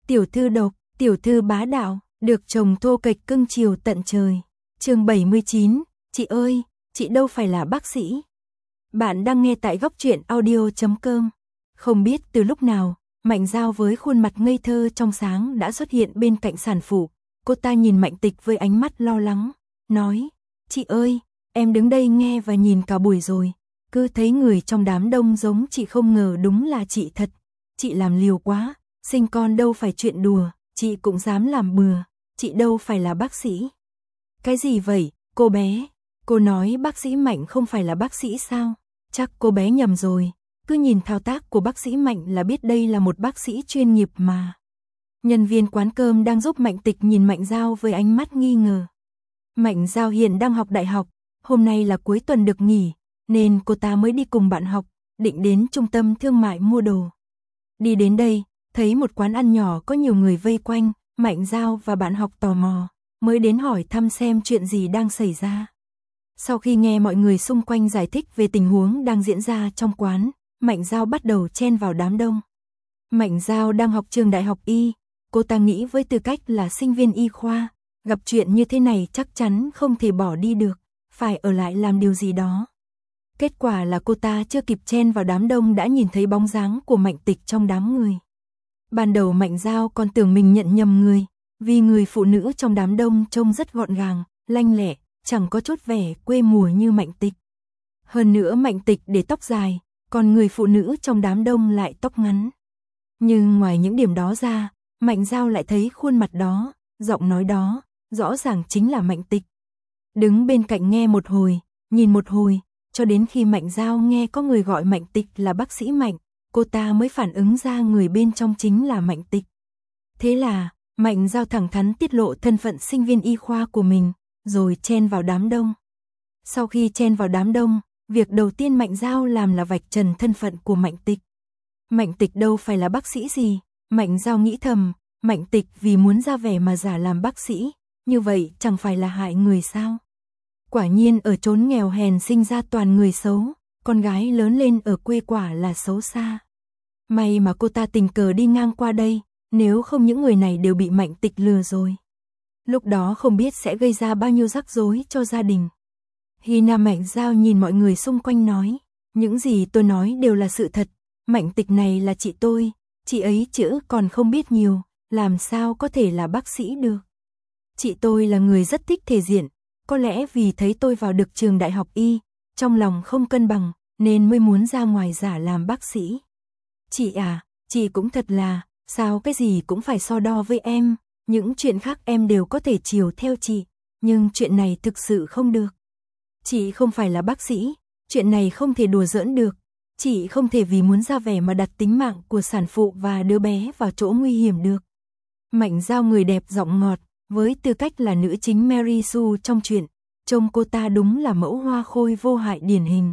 tiểu thư độc, tiểu thư bá đạo, được chồng thô kệch cưng chiều tận trời. Chương 79, chị ơi, chị đâu phải là bác sĩ. Bạn đang nghe tại góc truyện audio.com. Không biết từ lúc nào, Mạnh Dao với khuôn mặt ngây thơ trong sáng đã xuất hiện bên cạnh sản phụ. Cô ta nhìn Mạnh Tịch với ánh mắt lo lắng, nói, chị ơi, em đứng đây nghe và nhìn cả buổi rồi, cứ thấy người trong đám đông giống chị không ngờ đúng là chị thật. Chị làm liều quá, sinh con đâu phải chuyện đùa, chị cũng dám làm bừa, chị đâu phải là bác sĩ. Cái gì vậy, cô bé? Cô nói bác sĩ Mạnh không phải là bác sĩ sao? Chắc cô bé nhầm rồi, cứ nhìn thao tác của bác sĩ Mạnh là biết đây là một bác sĩ chuyên nghiệp mà. Nhân viên quán cơm đang giúp Mạnh Tịch nhìn Mạnh Dao với ánh mắt nghi ngờ. Mạnh Dao hiện đang học đại học, hôm nay là cuối tuần được nghỉ, nên cô ta mới đi cùng bạn học, định đến trung tâm thương mại mua đồ. Đi đến đây, thấy một quán ăn nhỏ có nhiều người vây quanh, Mạnh Dao và bạn học tò mò, mới đến hỏi thăm xem chuyện gì đang xảy ra. Sau khi nghe mọi người xung quanh giải thích về tình huống đang diễn ra trong quán, Mạnh Dao bắt đầu chen vào đám đông. Mạnh Dao đang học trường đại học y, cô ta nghĩ với tư cách là sinh viên y khoa, gặp chuyện như thế này chắc chắn không thể bỏ đi được, phải ở lại làm điều gì đó. Kết quả là cô ta chưa kịp chen vào đám đông đã nhìn thấy bóng dáng của Mạnh Tịch trong đám người. Ban đầu Mạnh Dao còn tưởng mình nhận nhầm người, vì người phụ nữ trong đám đông trông rất gọn gàng, lanh lẹ, chẳng có chút vẻ quê mùa như Mạnh Tịch. Hơn nữa Mạnh Tịch để tóc dài, còn người phụ nữ trong đám đông lại tóc ngắn. Nhưng ngoài những điểm đó ra, Mạnh Dao lại thấy khuôn mặt đó, giọng nói đó, rõ ràng chính là Mạnh Tịch. Đứng bên cạnh nghe một hồi, nhìn một hồi, cho đến khi Mạnh Dao nghe có người gọi Mạnh Tịch là bác sĩ Mạnh, cô ta mới phản ứng ra người bên trong chính là Mạnh Tịch. Thế là, Mạnh Dao thẳng thắn tiết lộ thân phận sinh viên y khoa của mình, rồi chen vào đám đông. Sau khi chen vào đám đông, việc đầu tiên Mạnh Dao làm là vạch trần thân phận của Mạnh Tịch. Mạnh Tịch đâu phải là bác sĩ gì, Mạnh Dao nghĩ thầm, Mạnh Tịch vì muốn ra vẻ mà giả làm bác sĩ, như vậy chẳng phải là hại người sao? Quả nhiên ở chốn nghèo hèn sinh ra toàn người xấu, con gái lớn lên ở quê quả là xấu xa. May mà cô ta tình cờ đi ngang qua đây, nếu không những người này đều bị Mạnh Tịch lừa rồi. Lúc đó không biết sẽ gây ra bao nhiêu rắc rối cho gia đình. Hina Mạnh Dao nhìn mọi người xung quanh nói, những gì tôi nói đều là sự thật, Mạnh Tịch này là chị tôi, chị ấy chữ còn không biết nhiều, làm sao có thể là bác sĩ được. Chị tôi là người rất thích thể diện, có lẽ vì thấy tôi vào được trường đại học y, trong lòng không cân bằng, nên mới muốn ra ngoài giả làm bác sĩ. Chị à, chị cũng thật là, sao cái gì cũng phải so đo với em, những chuyện khác em đều có thể chiều theo chị, nhưng chuyện này thực sự không được. Chị không phải là bác sĩ, chuyện này không thể đùa giỡn được, chị không thể vì muốn ra vẻ mà đặt tính mạng của sản phụ và đứa bé vào chỗ nguy hiểm được. Mạnh Dao người đẹp giọng ngọt, với tư cách là nữ chính Mary Sue trong truyện, trông cô ta đúng là mẫu hoa khôi vô hại điển hình.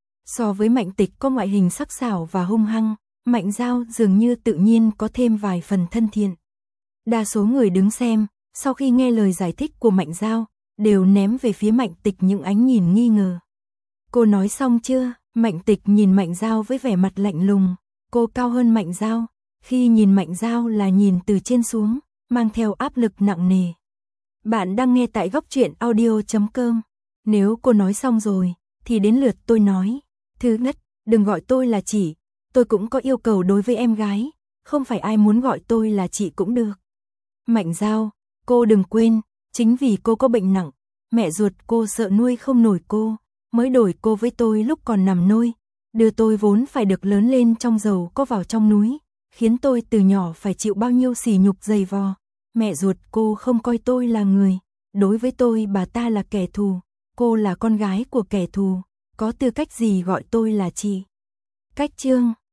So với Mạnh Tịch có ngoại hình sắc sảo và hung hăng, Mạnh Dao dường như tự nhiên có thêm vài phần thân thiện. Đa số người đứng xem, sau khi nghe lời giải thích của Mạnh Dao, đều ném về phía Mạnh Tịch những ánh nhìn nghi ngờ. Cô nói xong chưa? Mạnh Tịch nhìn Mạnh Dao với vẻ mặt lạnh lùng, cô cao hơn Mạnh Dao, khi nhìn Mạnh Dao là nhìn từ trên xuống, mang theo áp lực nặng nề. Bạn đang nghe tại góc truyện audio.com. Nếu cô nói xong rồi, thì đến lượt tôi nói. Thứ nhất, đừng gọi tôi là chị, tôi cũng có yêu cầu đối với em gái, không phải ai muốn gọi tôi là chị cũng được. Mạnh Dao, cô đừng quên, chính vì cô có bệnh nặng, mẹ ruột cô sợ nuôi không nổi cô, mới đổi cô với tôi lúc còn nằm nôi, đưa tôi vốn phải được lớn lên trong giàu có vào trong núi, khiến tôi từ nhỏ phải chịu bao nhiêu sỉ nhục dày vò. Mẹ ruột cô không coi tôi là người, đối với tôi bà ta là kẻ thù, cô là con gái của kẻ thù, có tư cách gì gọi tôi là chị. Cách chương